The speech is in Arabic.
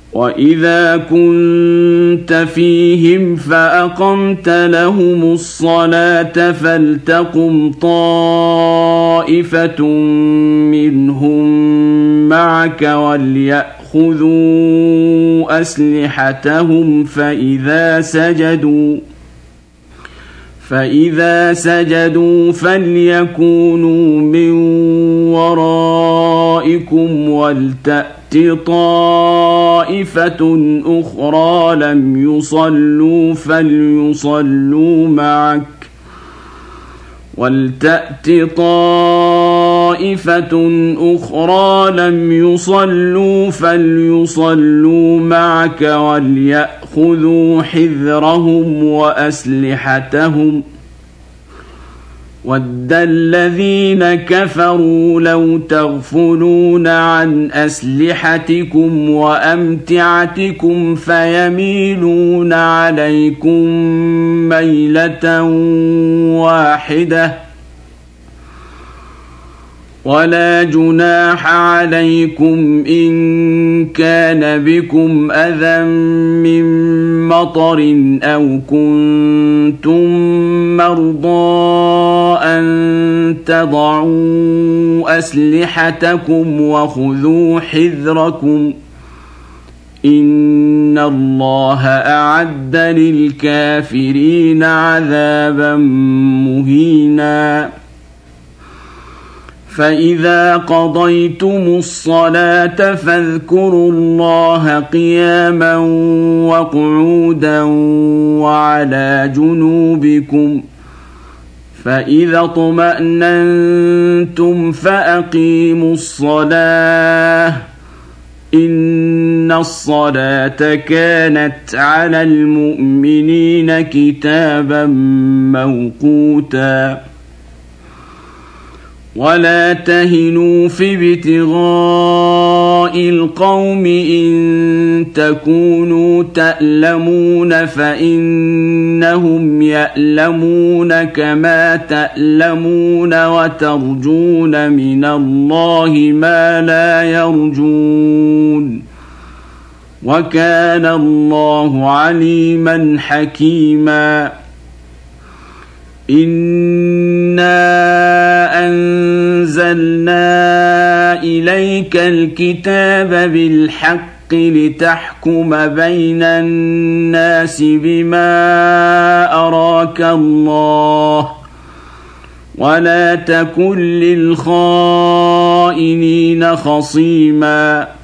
وإذا كنت فيهم فأقمت لهم الصلاة فلتقم طائفة منهم معك وليأخذوا أسلحتهم فإذا سجدوا فليكونوا من ورائكم ولتأت طائفة أخرى لم يصلوا فليصلوا معك وليأخذوا حذرهم وأسلحتهم ود الذين كفروا لو تغفلون عن أسلحتكم وأمتعتكم فيميلون عليكم ميلة واحدة ولا جناح عليكم إن كان بكم أذى من مطر أو كنتم مرضى أن تضعوا أسلحتكم وخذوا حذركم إن الله أعد للكافرين عذابا مهينا فإذا قضيتم الصلاة فاذكروا الله قياما وقعودا وعلى جنوبكم فإذا اطمأننتم فأقيموا الصلاة إن الصلاة كانت على المؤمنين كتابا موقوتا ولا تهنوا في ابتغاء القوم إن تكونوا تألمون فإنهم يألمون كما تألمون وترجون من الله ما لا يرجون وكان الله عليما حكيما إنا أنزلنا إليك الكتاب بالحق لتحكم بين الناس بما أراك الله ولا تكن للخائنين خصيما